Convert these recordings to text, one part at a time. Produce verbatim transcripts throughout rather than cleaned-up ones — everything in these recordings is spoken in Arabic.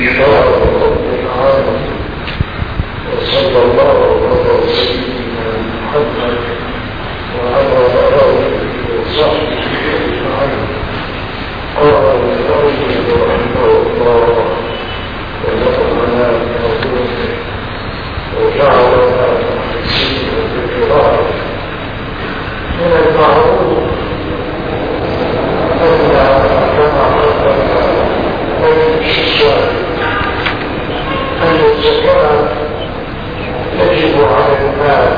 لله رب العالمين، وصلى الله على سيدنا محمد وعلى آله وصحبه أجمعين. قال الأول رحمه الله ونفعنا بموضوعه وجعلنا محسنين بقراءة. من المعروف أن كما قدمنا بين الشيشان أن الزكاة تجب على المال،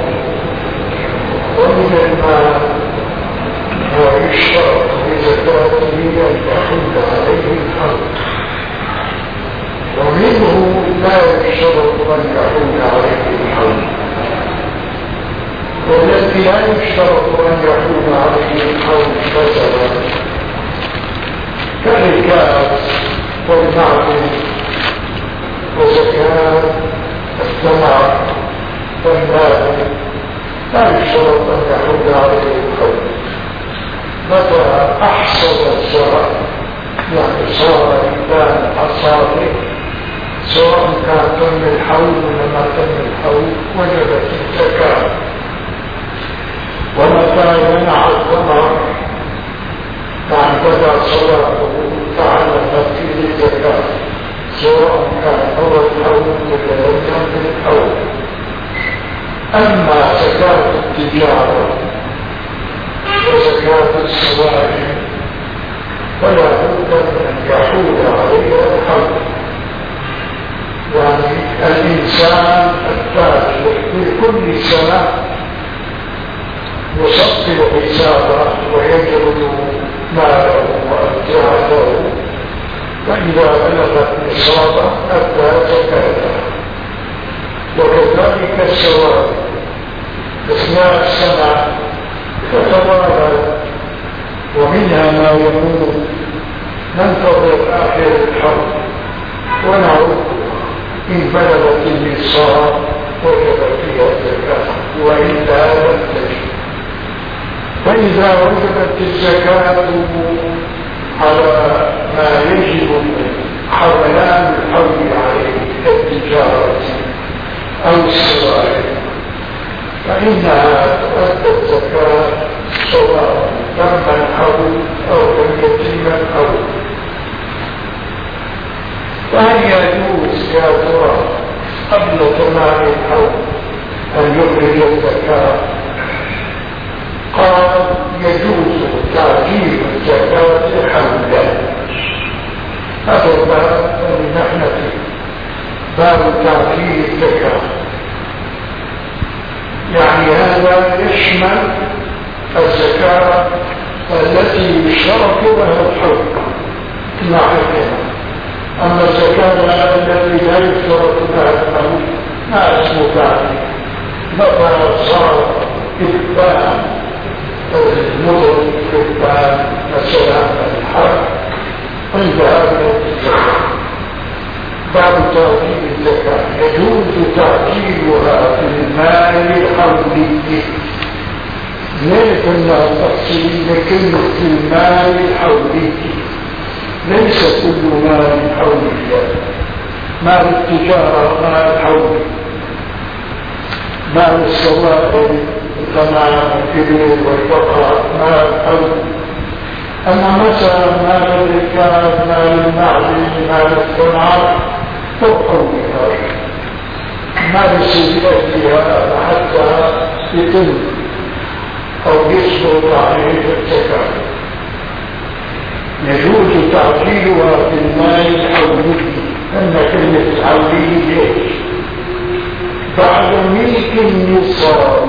ومن المال ما يشترط بزكاته أن يحل عليه الحول، ومنه لا يشترط أن يحل عليه الحول، والذي لا يشترط أن يحل عليه الحول مثلا كالركاز والمعدن وزكاة الثمر والمال لا يشترط أن يحل عليه الحول. متى أحصل الزرع يعني صار إنسان حصاده، سواء كان تم الحول ولا ما تم الحول، وجبت الزكاة. ومتى ينع الثمر كان بدا صلاته تعلقت فيه الزكاة، سواء كان هو الحول ولا لم يكن الحول. أما زكاة التجارة وزكاة السوائم فلا بد من أن يحول عليها الحول. يعني الإنسان التاجر في كل سنة يسطر حسابه ويجرد ماله وأمتعته، فإذا بلغت نصابه أدى زكاته. وكذلك السوائم أثناء السنة تتوالى، ومنها ما يقول ننتظر آخر الحول ونعود، إن بلغت النصاب وجبت فيها الزكاة، وإلا لم تجب. فإذا وجبت الزكاة على ما يجب حولان الحول عليه كالتجارة أو السوائم فإنها تؤدى الزكاة سواء تم الحول أو لم يتم الحول. فهل يجوز يا ترى قبل تمام الحول أن يخرج الزكاة؟ قال يجوز تعجيل الزكاة حولا. هذا الباب الذي نحن فيه، باب تعجيل الزكاة. يعني هذا يشمل الزكاة التي يشترط لها الحول معرفة. أما الزكاة التي لا يشترط لها الحول ما اسمه تعجيل. مثلا صار إتباع المدن إتباع مثلا الحرب عند هذا الزكاة. باب تعجيل الزكاة يجوز تعجيلها في المال الحولي. ليه كنا تفصيل لكلمة المال الحولي؟ ليس كل مال حولي. مال التجارة مال حولي، مال السوائل الغنم والإبل والبقر مال حولي. أما مثلا مال الركاب مال المعدن مال الثمار فوقها ما بسيئتها حتى يتم أو يسقط عليه الزكاة. يجوز تعجيلها في المال الحولي. أن كلمة الحولي ليش؟ بعد ملك النصاب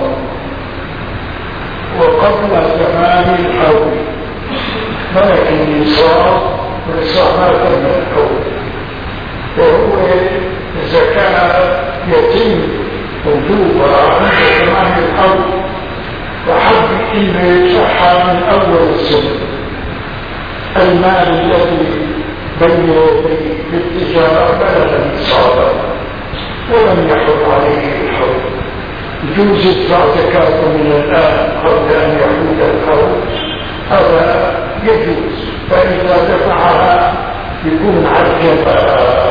وقبل تمام الحول. ملك النصاب والنصاب ما تم الحول، وهو الزكاة يتم وجوبها عند تمام الحول، وحب إنه يدفعها من أول السنة. المال الذي بين يديه بالتجارة بلغ النصاب ولم يحل عليه الحول، يجوز يدفع زكاة من الآن قبل أن يحول الحول، هذا يجوز. فإذا دفعها يكون عجب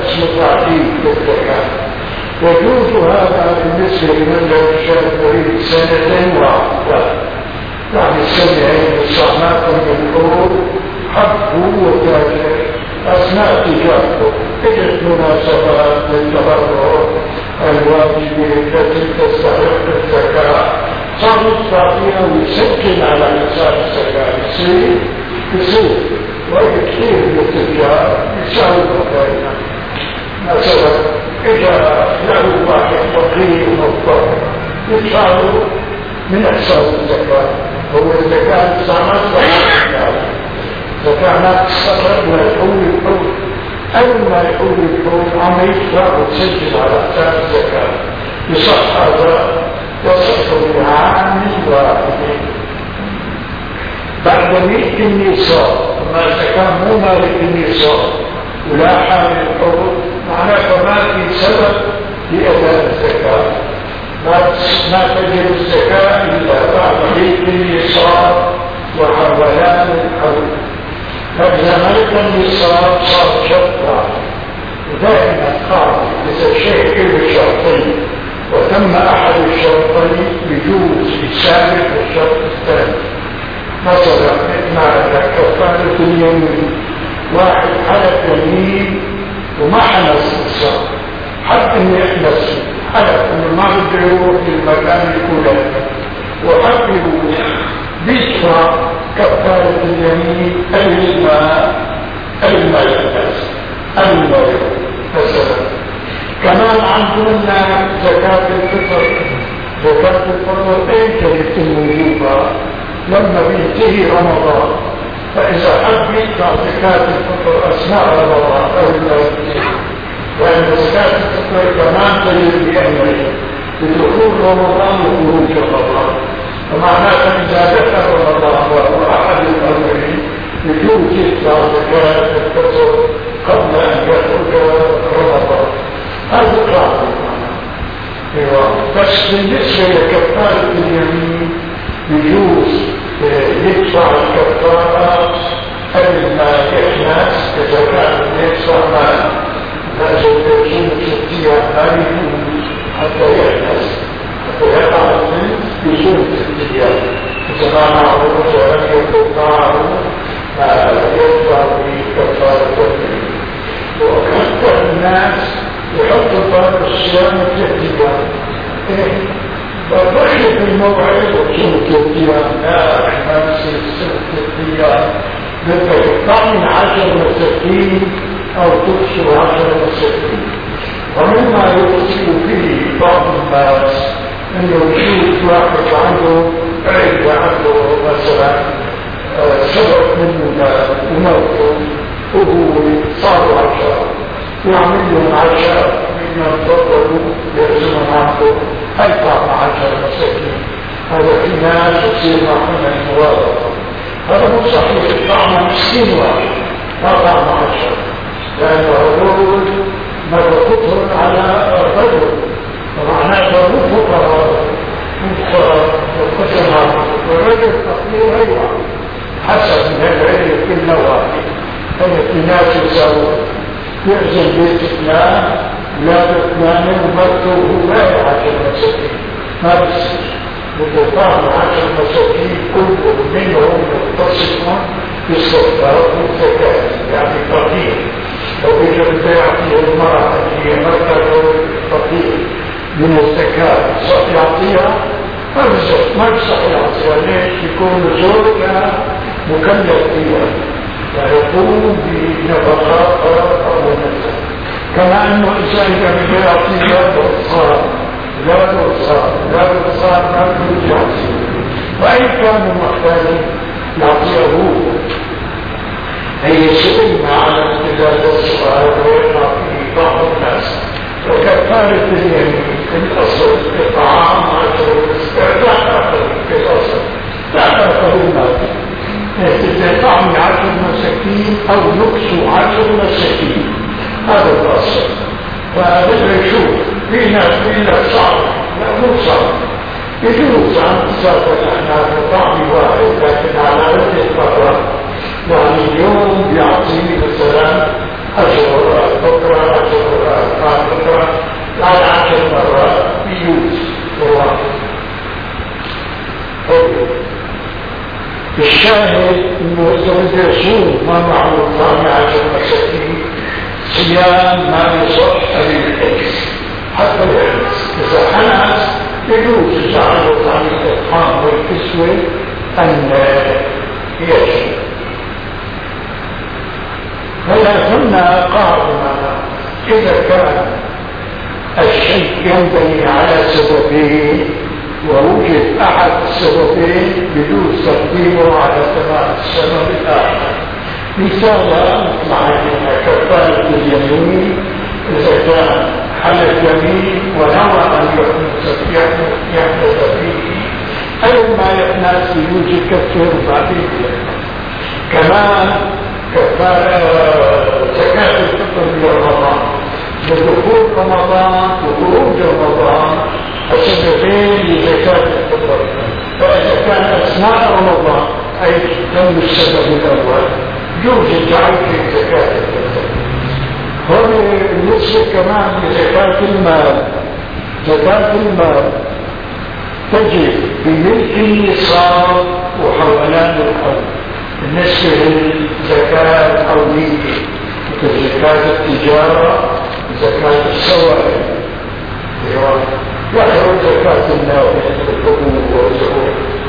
اسمه تعديل للزكاة. يجوز هذا بالنسبة لمن لو شاب يريد سنتين وعقدة، يعني سنتين الصحنات من الحروب حقه وتاجر أثناء تجارته. إجت مناسبات للتبرع الواجبة التي تستحق الزكاة، صار يدفع فيها ويسجل على حساب الزكاة، يصير يصير وكثير من التجار يساووا بيننا. مثلا إذا له واحد فقير مضطر يدفع له من حساب الزكاة، هو الزكاة استعمال صحيح، إذا كانت تستقر ما يحول الحول، أول ما يحول الحول عم يدفع وتسجل على حساب الزكاة، يصح هذا يصح بعام واحد. بعد مئة النصاب، ما إذا كان مو مالك النصاب ولا حامل الحول، معناه ما في سبب لأداء الزكاة، ما تجب الزكاة إلا بعد مئة النصاب وحولان الحول. فإذا ملك النصاب صار شرطا، ودائما قال إذا شيء كله شرطين وتم أحد الشرطين بجوز يسابق الشرط الثاني. مثلا إثناء كفارة اليمين، واحد حلف يمين وما حنس الصار، حتى إنه يحنس، حلف إنه ما بده يروح للمكان الفلاني وحتى بيدفع كفارة اليمين الماء الماء يحنس الماء مثلا. كمان عندنا زكاة الفطر. زكاة الفطر ايه كانت موجودة لما بينتهي رمضان، فإذا حب يدفع زكاة الفطر أثناء رمضان أو الموت، وأن زكاة الفطر كمان تجري بأمره بدخول رمضان وخروج رمضان، فمعناته إذا دخل رمضان وهو أحد الأمرين يجوز يدفع زكاة الفطر قبل أن يخرج رمضان. هذا قاعدة. بس بالنسبة لكفارة اليمين يجوز يدفع الكفارة قبل ما يحنس، إذا كان يدفع مال لازم يكون ستية ما يجوز حتى يحنس، حتى يقع الزيت يكون ستية. إذا ما معروف ولم يكن معروف ما يدفع بكفارة اليمين. وأكثر الناس يحط بعض الصيام في احتياط، فضحي في الموعد وصوم الاحتياط، لا احنا نصير صوم الاحتياط نقطع من عشر مساكين او تكسر عشر مساكين. ومما يقصد فيه بعض الناس انه يشوف واحد عنده عيد عنده مثلا سبب منه وموته وهو صار عشرة يعمل لهم عشاء من ينتظروا يرسمون عنه أيضا عشر مساكين. هذا في ناس يصير معهم الموارضة، هذا مو صحيح. طعم مسكين واحد ما طعم عشر، لأن الرجل مربوط على الرجل، ومعناه مو فقراء مقسم عنه، والرجل فقير أيضا حسب من العلم كل واحد. هذا في ناس يساوون يعزل بيت فلان لا فلان ومرته لا يعشر مساكين، ما بيصير. بطعم عشر مساكين كل منهم متصفون باستغفار الزكاة، يعني فقير. لو يجب يعطيه المرأة اللي هي مرته فقير من الزكاة صح يعطيها؟ ما بيصح ما بيصح يعطيها. ليش؟ يكون زوجها مكلف فيها ويقوم بنفقات أو نفسه. كما أنه إنسان كان يعطي لا تؤصار لا تؤصار لا تؤصار ما يجوز يعطيه، وإن كان محتاج يعطيه هو. هي سئلنا على امتداد السؤال ويقع فيه بعض الناس. وكفارة اليمين في الأصل إطعام عشر مساكين، لا تأخذ في الأصل لا تأخذ المال، استطعام عشر مساكين أو نقص عشر مساكين، هذا الأصل. فهذا يشوف في ناس في ناس صعب، لا مو صعب، يجوز عن تصرف الأحناف طعم واحد لكن على عدة مرات. يعني اليوم بيعطي مثلا عشر، بكرة عشر الشاهد انه اذا يصوم ما معه طعام عشر مساكين صيام ما يصح للحبس حتى الحبس. اذا حنس يجوز يجعله عن الاطعام والكسوه ان يصوم. هلا هنا قاعده اذا كان الشيء ينبني على سببين ووجد احد السببين بدون تقديمه على تمام السبب الاخر. مثالا مع كفاره اليمين اذا كان حلف يمين ونوى ان يحدث فيه اي ما يحدث يجوز يكفر بعدين. كمان كفاره زكاه الفطر من رمضان بدخول رمضان وخروج رمضان السببين لزكاة الفطر. فإذا كان أثناء رمضان أي تم السبب الأول جوز الجعل في زكاة الفطر. هذا بالنسبة كمان لزكاة المال. زكاة المال تجب بملك النصاب وحولان الحول بالنسبة للزكاة الحولية مثل زكاة التجارة زكاة السوائل يخرج زكاة النوم الحبوب والزهور.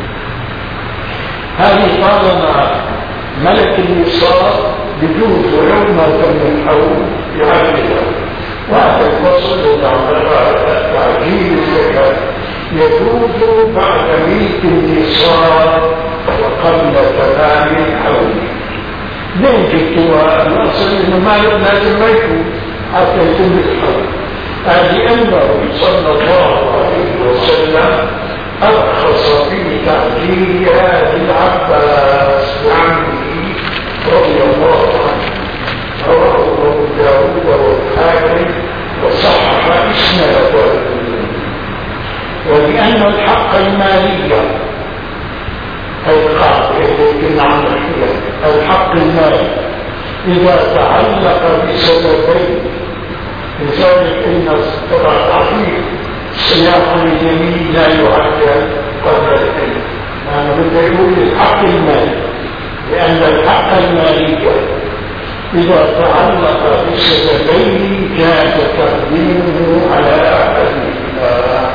هذه طالما ملك النصاب بجوز ولو ما تم الحول يعدلها. وهذا الفصل تعجيل الزكاة يجوز بعد ملك النصاب وقبل تمام الحول. ليه جبتوها؟ الأصل إنه مالك لازم ما يكون حتى يتم الحول. لأنه صلى الله عليه وسلم أرخص في تعجيلها للعباس وعمه رضي الله عنه. رواه أبو داود والحاكم وصحح إسناده. ولأن الحق المالي القاعدة التي عن الحق المالي إذا تعلق بسببين لذلك إن التعطيل سياق اليمين لا يعجل قبل الحلم. أنا بدي أقول الحق المالي لأن الحق المالي إذا تعلق بسببين جاز تقديمه على أحدهما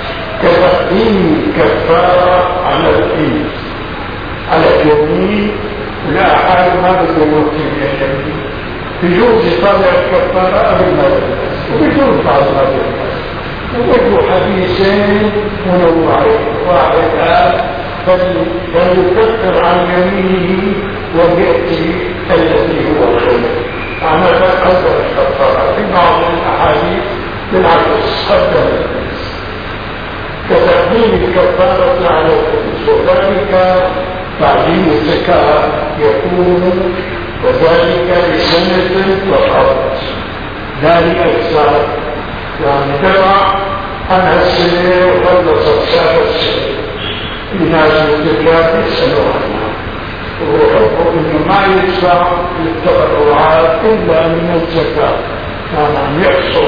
كتقديم الكفارة على اليمين على اليمين. لا حال ما بدي نوصي اليمين بجوز يطلع الكفارة قبل ما يلبس وبجوز بعد ما يلبس. وبدو حديثين منوعين. واحد قال فليكفر عن يمينه ويأتي الذي هو خير. معنى قدر الكفارة في بعض الأحاديث بالعكس قدر الناس كتقديم الكفارة على الخبز. وذلك تعجيل الزكاة يكون وذلك لسنة فقط لا لأكثر. يعني تبع أنها السنة وخلصت سابع السنة لناس الزكاة يسألوا عنها ويحبوا إنه ما يدفع للتبرعات إلا من الزكاة. كان عم يحصل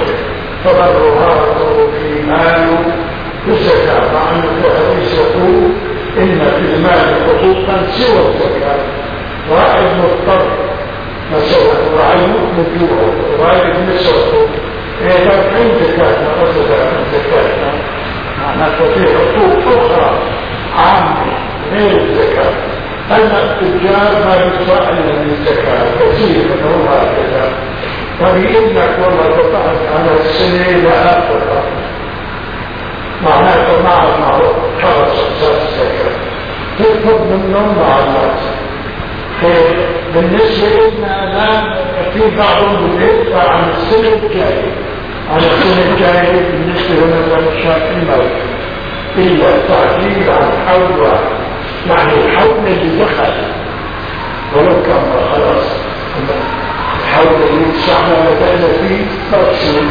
تبرعاته في ماله بالزكاة مع أنه الحديث يقول إن في المال حقوقا سوى الزكاة. واحد مضطر مثلا وعيوب مجوعه وعيب نسوته إذا كان زكاتنا أصدر من زكاتنا معناته في حقوق أخرى عامة غير الزكاة. أما التجار ما يدفع إلا من الزكاة كثير منهم هكذا. فبيقول لك والله قطعت على السنة لآخرها معناته ما معه خلص أساس الزكاة تطلب منهم مع الناس. بالنسبة لنا الآن في بعضهم يدفع عن السنة الجاية عن السنة الجاية بالنسبة لنا الشاك الموت إلا التعجيل عن حول واحد. يعني الحول اللي دخل ولو كان خلاص الحول اللي يتسعنا بدأنا فيه تفصيل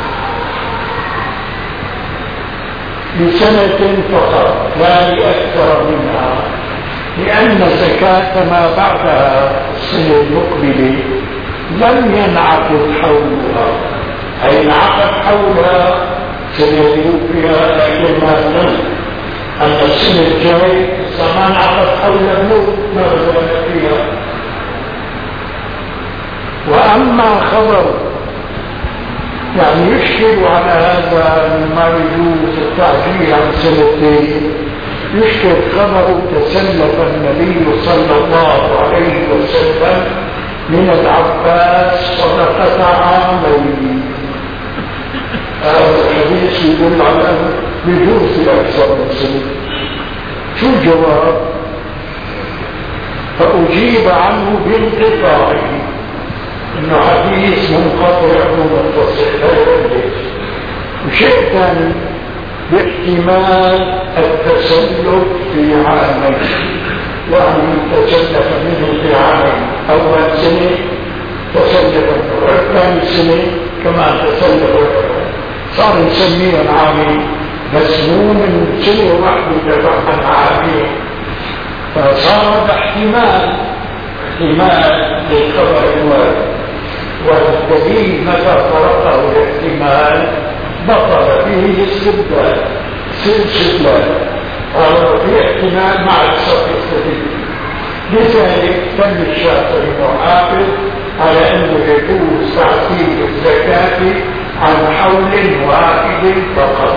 لسنة فقط لا لأكثر منها. لأن زكاة ما بعدها السنة المقبلة لم ينعقد حولها. أي انعقد حولها سنة فيها لكن ما لم أن السنة الجاي ما انعقد أو يبلغ ماذا فيها. وأما خبر يعني يشكل على هذا ما يجوز التعجيل عن سنتين، يشكل خبر تسلف النبي صلى الله عليه وسلم من العباس صدقة عامين. هذا الحديث يدل على بجوز أكثر من سنة. شو الجواب؟ فأجيب عنه بانقطاع، إنه حديث منقطع ومتصل. وشيء ثاني باحتمال التسلف في عامين، يعني تسلف منه في عامين، أول سنة تسلف ثاني سنة كمان تسلف، صار نسميه العامين، بس مو من سنة واحدة دفعا عامين، فصار باحتمال احتمال للخبر الوارد. والدليل متى فرقه الاحتمال بطل فيه الاستبدال سلسلة، في احتمال مع الصف السديد. لذلك تم الشافعي محافظ على انه يجوز تعطيل الزكاة عن حول واحد فقط.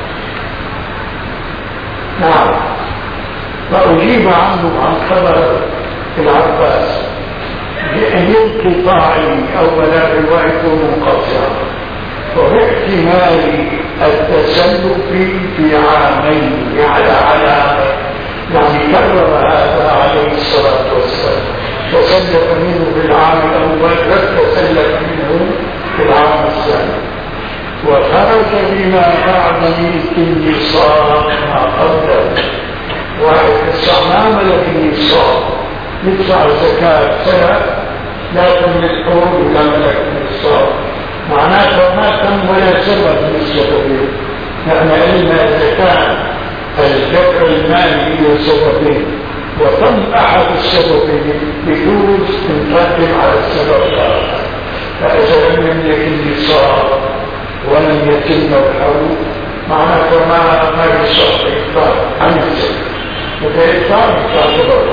نعم. فأجيب عنه عن خبر العباس بانقطاع أو بلا رواية منقطعة، وباحتمال التسلف في عامين على علامة، يعني كرر هذا عليه الصلاة والسلام، تسلف منه في العام الأول وتسلف منه في العام الثاني، وخرج بما بعد ملك النصاب ما قبله. واحد الصعب ملك النصاب يدفع زكاة سنة لا تملك حول ولا ملك النصاب، معناته ما تم ولا سبب بالنسبة له، لأن علم الزكاة الدفع المالي هي سببين، وتم أحد السببين يجوز تنقدم على السبب الآخر. فإذا لم يملك النصاب ولم يتم الحول معناته ما ما يصح إفطار عن الزكاة، وكإفطار تعتبر.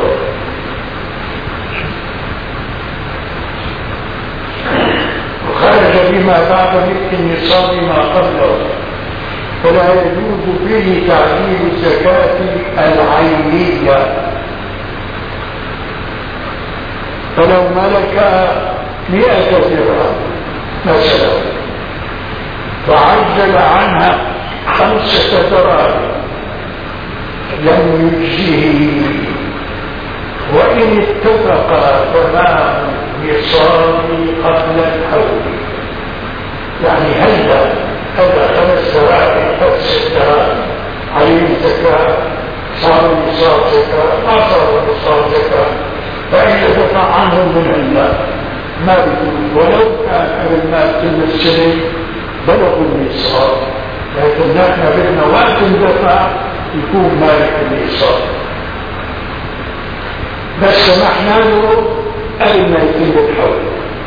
وخرج بما بعد ملك النصاب ما قبله، فلا يجوز فيه تعديل الزكاة العينية. فلو ملك مئة درهم مثلا فعجل عنها خمسة دراهم لم يجزه، وإن اتفق تمام نصاب قبل الحول، يعني هلا هذا خمس دراهم خمس دراهم عليه الزكاة، صار نصاب زكاة ما صار نصاب زكاة، فإن دفع عنه من الله ما بيكون، ولو كان قبل ما تتم السنة بلغوا النصاب، لكن نحن بدنا وقت الدفع يكون مالك النصاب، بس سمحنا له قبل ما يتم الحول.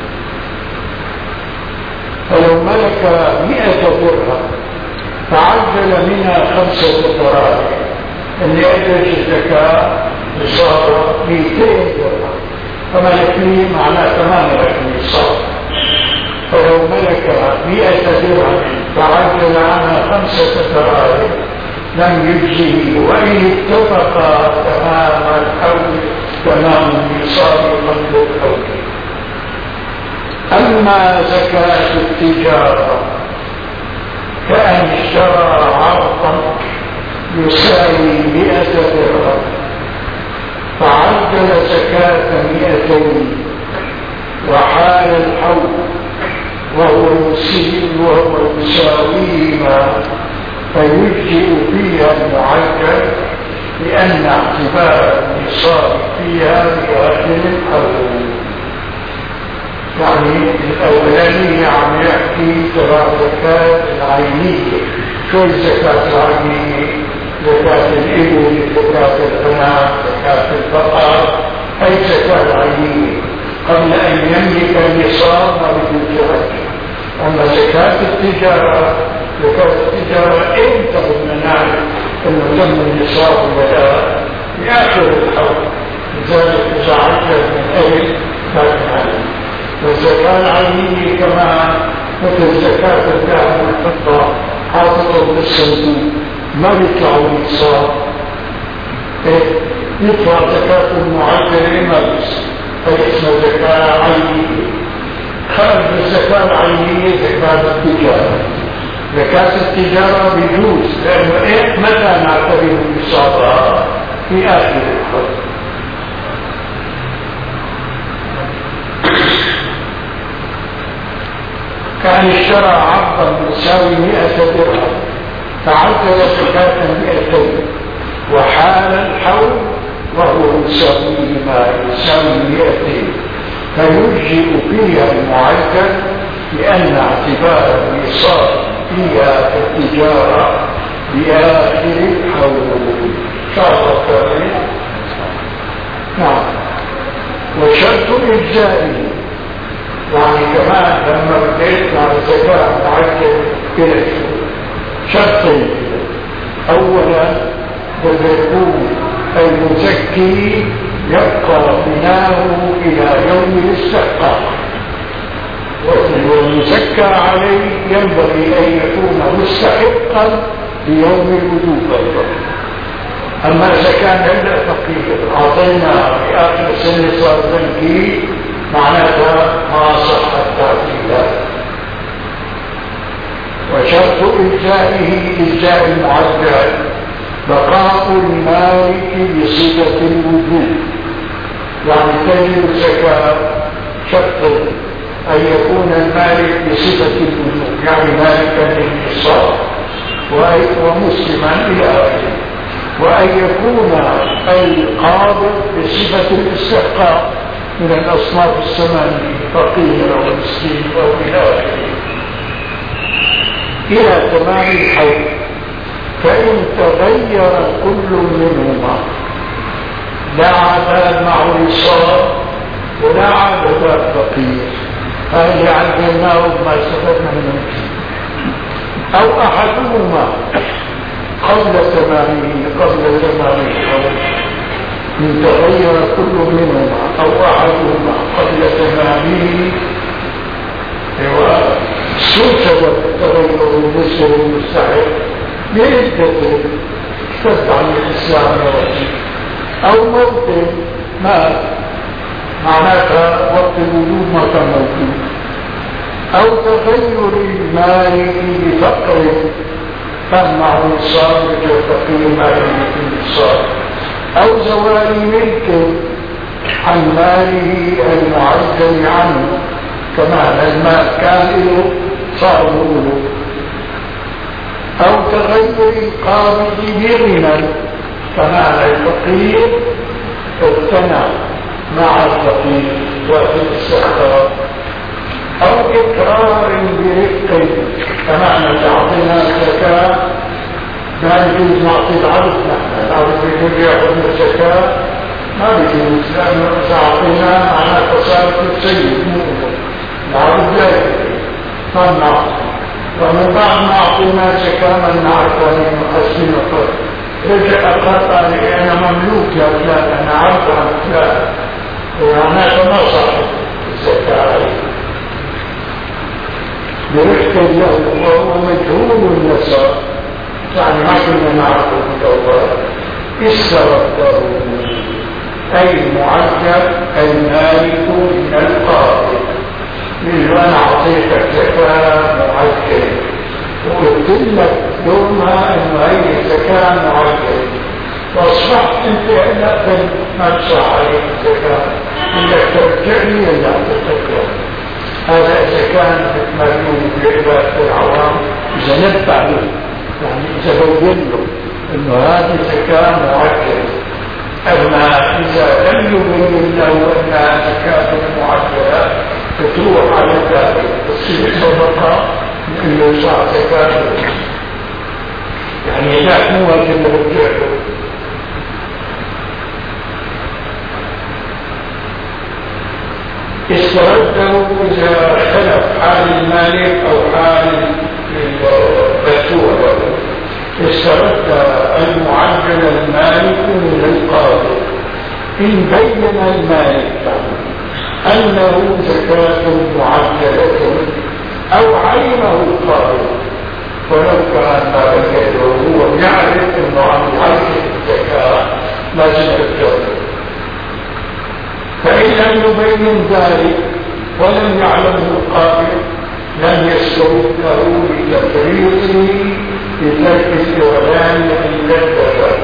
فلو ملك مئة درهم فعجل منها خمسة دراهم، اللي أدرج الزكاة صار مئتين درهم، فملكني معناه ثمانية النصاب. فلو ملك مئة درهم فعجل عنها خمسة دراهم لم يجزه، وإن اتفق تمام الحول تمام النصاب قبل الحول. أما زكاة التجارة كأن اشترى عرضا يساوي مئة درهم فعجل زكاة مئتين وحال الحول وهو يسير وهو يساويهما، فيجزئ فيها المعجل لأن اعتبار النصاب فيها بآخر الحول. يعني الأولانية عم يحكي ترى زكاة العينية. شو الزكاة العينية؟ زكاة الإبل، زكاة الغنم، زكاة البقر، أي زكاة عينية قبل أن يملك النصاب ما بده يرجع. أما زكاة التجارة، زكاة التجارة إمتى بدنا نعرف إنه تم النصاب ولا في آخر الحول، لذلك إذا عجل من أجل فاتحة. والزكاة العينية كمان مثل زكاة الذهب والفضة حاططة بالصندوق ما بيطلعوا النصاب، يدفع زكاة المعدل ما بيصير، هي اسمها زكاة عينية. خارج الزكاة العينية زكاة التجارة. زكاة التجارة بيجوز لأنه إيه متى نعتبر النصاب؟ في آخر الحول. كان اشترى عرضا يساوي مئة درهم فعدل زكاة مئتين وحال الحول وهو يساوي ما يساوي مئتين فيجزئ فيها المعدل لأن اعتبار النصاب فيها التجارة بآخر الحول. شرط نعم. وشرط إجزائه يعني كمان لما بديت مع الزكاة معدل إلى شرطين. أولا بده يكون المزكي يبقى بناه إلى يوم الاستحقاق، والمزكى عليه ينبغي أن يكون مستحقا ليوم الوجوب أيضا. أما إذا كان هلا فقير أعطينا في آخر سنة صار زكي معناتها ما صح التعديلات. وشرط إجزائه إجزاء المعدل بقاء المالك بصفة الوجوب، يعني تجب الزكاة شرط أن يكون المالك بصفة الوجوب، يعني مالكا للنصاب ومسلما إلى آخره، وأن يكون القابض بصفة الاستحقاق من الأصناف الثمانية فقير ومسكين وإلى آخره إلى تمام الحول. فإن تغير كل منهما لا عاد معه نصاب ولا عاد فقير، هذه عدلناه ما استفدنا منه، أو أحدهما قبل تمامه قبل تمام الحول. إن تغير كل منهما أو أحدهما قبل تمامه سوء تغير المسلم المستحق بعدة اشتد عن الإسلام والدين، أو موت مات معناتها وقت الوجود ما كان موجود، أو تغير المال بفقر كان معه نصاب فقير ماله بالنصاب، أو زوال ملك عن ماله المعدل عنه كما المال كان له صار له، أو تغير القابض بغنى كما الفقير اغتنى مع الفقير وفي الاستحقاق، أو إقرار برفق كما تعطينا الزكاة ما يجوز نعطي العرض، نحن العرض يجوز يأخذ الزكاة ما يجوز لأنه تعطينا على تصارف السيد العرض لا يجوز ما نعطي، ومن بعد ما أعطينا زكاة من نعرف أن نحسن الفرق رجع أقاطع لي أنا مملوك يا فلان أنا عرض عن فلان وعناك ما صاحب الزكاة برفق له وهو مجهول النساء، يعني ما كنا نعرفه في الأول استرده أي معجل المالك من القاضي من أنا أعطيتك زكاة معجل وقلت لك يومها إنه هي زكاة معجل وأصبحت أنت إلا ما تصح عليك الزكاة إنك ترجع لي إلا تتكلم. هذا إذا كان مجنون بعبادة العوام إذا نبع له يعني إذا بين له إنه هذه زكاة معجل. أما إذا لم يبين له أنها زكاة معجلة تروح على ذلك تصير صدقة لأنه صار زكاة يعني ذاك مو واجب نرجع له. استرده إذا اختلف حال المالك أو حال المدفوع استرد المعجل المالك من القاضي إن بين المالك أنه زكاة معجلة أو عينه القاضي، ولو كان ما بينه هو يعرف أنه عم يعجل الزكاة لازم الدولة. فإن لم يبين ذلك ولم يعلمه القاضي لم يستوب له لتفريطه بترك الإعلان إلا الزكاة.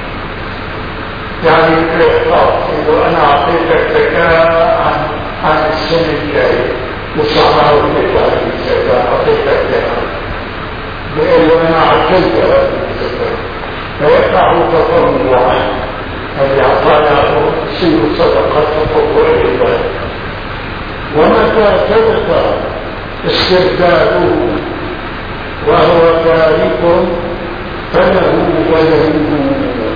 يعني الإعطاء إذا أنا أعطيتك زكاة عن عن السنة الجاية وصعبها وتدفع الزكاة أعطيتك زكاة بقول له أنا عجلت هذه الزكاة فيقع تطوعا الذي أعطانا يصير صدقة تطوع لله. ومتى ثبت استرداده وهو تارك فله وله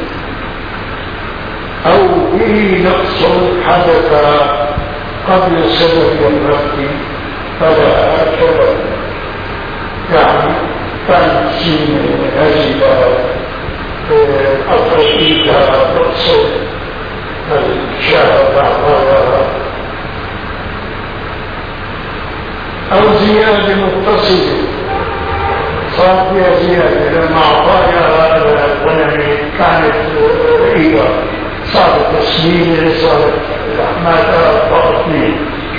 أو به نقص حدث قبل سبب الرفض فلا أكبر، يعني كان سين هزلة أفريقيا تقصد الشهر بعضها أو زيادة متصلة صار فيها زيادة لما أعطاها الغنم كانت رئيبة صارت تسمين صارت لحماتها بطنين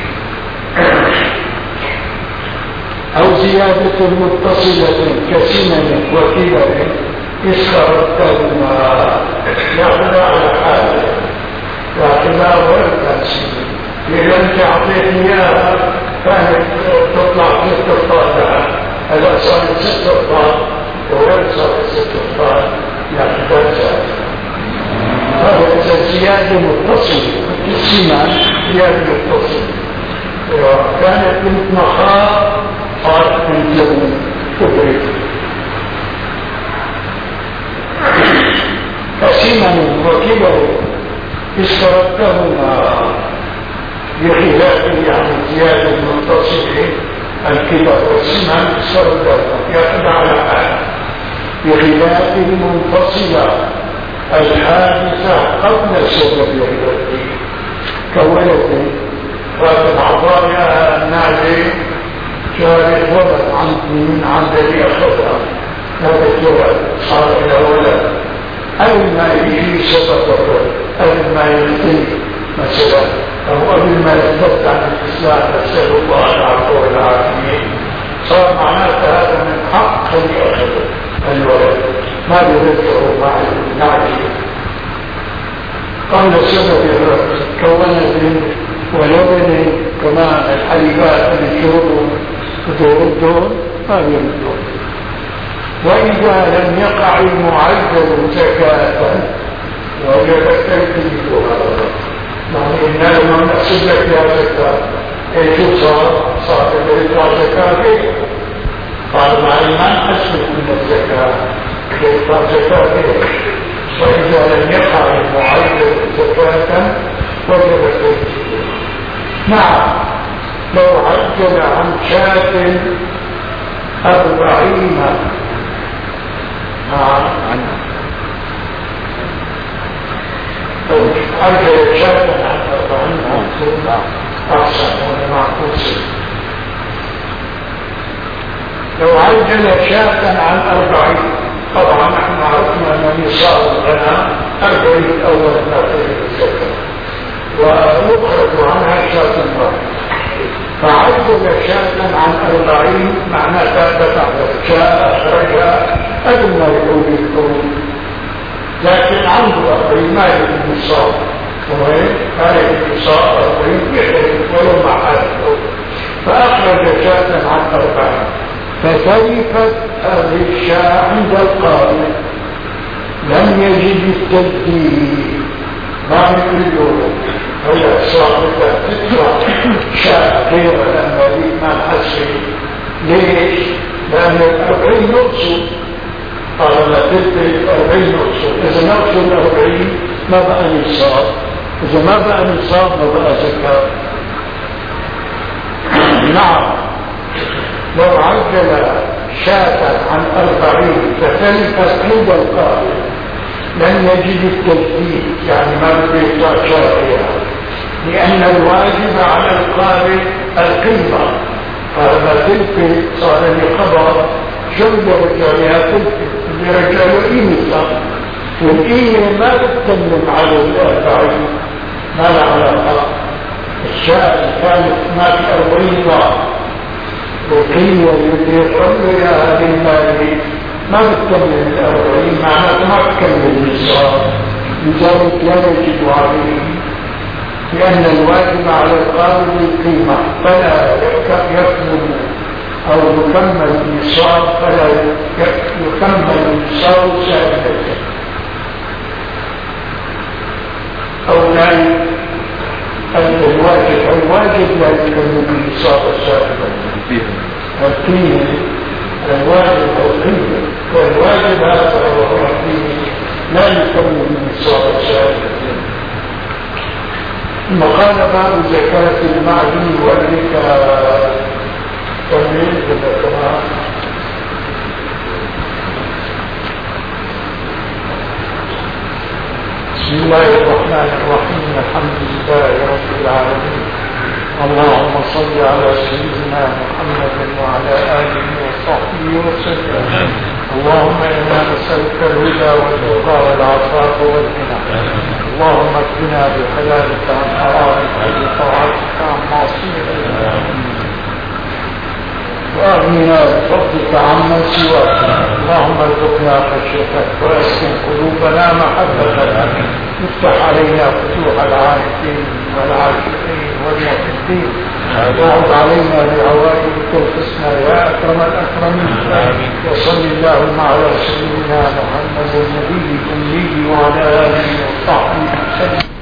أو زيادة متصلة كسنن وكبر استردهما يأخذ على حاله واعتبار ورد سنين. إذا أنت أعطيتني إياها كانت تطلع ست أفضال هذا صارت ست أفضال وغير صارت ست أفضال يعتبر زيادة. هذا زيادة متصلة السنان زيادة متصلة كانت بنت مخاض صارت بنت لبن كبرت فسنن وكبر استردهما بخلاف يعني زيادة المتصلة الكبر والسنن استردهما يأخذ على حال بخلاف المنفصلة الحادثة قبل سبب الرد كولد فاتن عطايا النادي شارك ولد عندي من عندي أخذها هذا الجوال صار إلى ولد قبل ما يجي سبب الرد قبل ما يلتني مثلا أو قبل ما يرتد عن الإسلام نسأل الله العفو والعافية صار معناته هذا من حق الأخذ الولد ما يرجعه مع النعجي قبل سبب الرد كونت ولبن كمان الحليبات اللي يشربوا وتردون ما يردون. وإذا لم يقع المعجل زكاة وجب تنفيذها يعني إننا لما نحسب لك يا زكاة ايش صار؟ صار يدفع زكاة كيف؟ قال معي ما نحسب من الزكاة يدفع زكاة كيف؟ وإذا لم يقع المعجل زكاة وجب تنفيذها. نعم لو عجل عن شاة أربعين نعم عجل شاة عن أربعين أحسن ولمعكوس. لو عجل شاة عن أربعين طبعا نحن عرفنا أن نصاب الغنى أربعين أول ناقل الزكاة ويخرج عنها شاة واحدة فعجل شاة عن أربعين معناه دفع شاء أخرجها قبل ما يقول الكون لكن عنده أربعين ما يجب النصاب وهي هذه النصاب أربعين يحرم ولو مع هذا فأخرج شاة عن أربعين فتركت هذه الشاة عند القاضي لم يجد التجديد ما مثل اليوم هي صاحبة تدفع شاة غير الأمالي ما نحسن ليش؟ لأن الأربعين نقصوا قال لا تدري الأربعين نقصوا إذا نقصوا الأربعين ما بقى نصاب إذا ما بقى نصاب ما بقى زكاة. نعم لو عجل شاة عن أربعين فتلفت عند القارئ لن يجد التجديد، يعني ما بده شافية، لأن الواجب على القارئ القيمة. فلما تلفت صار لي خبر جنب رجالها تلفت اللي رجاله قيمة، والقيمة ما بتكلم على الأربعين، ما لها علاقة. الشاة كانت ما في أربعين ضعف وقيمة يدير عمره يا هذه المالي ما بتكمل الأربعين، معناته ما بتكمل النصاب، لذلك لا يجب عليه، لأن الواجب على القابل القيمة فلا يكمل أو يكمل النصاب، فلا يكمل النصاب سائلته أو لا الواجب الواجب لا يكمل النصاب سائلته القيمة الواجب أو القيمة، والواجب هذا هو القيمة لا يكمل النصاب سائلته. ثم قال باب زكاة المعدن والركاب تمييز الذكرى. بسم الله الرحمن الرحيم، الحمد لله رب العالمين، اللهم صل على سيدنا محمد وعلى آله وصحبه وسلم. اللهم إنا نسألك الهدى والتقى والعفاف والغنى، اللهم اكفنا بحلالك عن حرامك وبطاعتك عن معصيتك، وأغننا بفضلك عمن سواك. اللهم ارزقنا خشيتك واسكن قلوبنا محبتك، افتح علينا فتوح العارفين والعاشقين والمحبين، واعد علينا بعوائدك الحسنى يا أكرم الأكرمين. وصل اللهم على سيدنا محمد النبي الأمي وعلى آله وصحبه وسلم.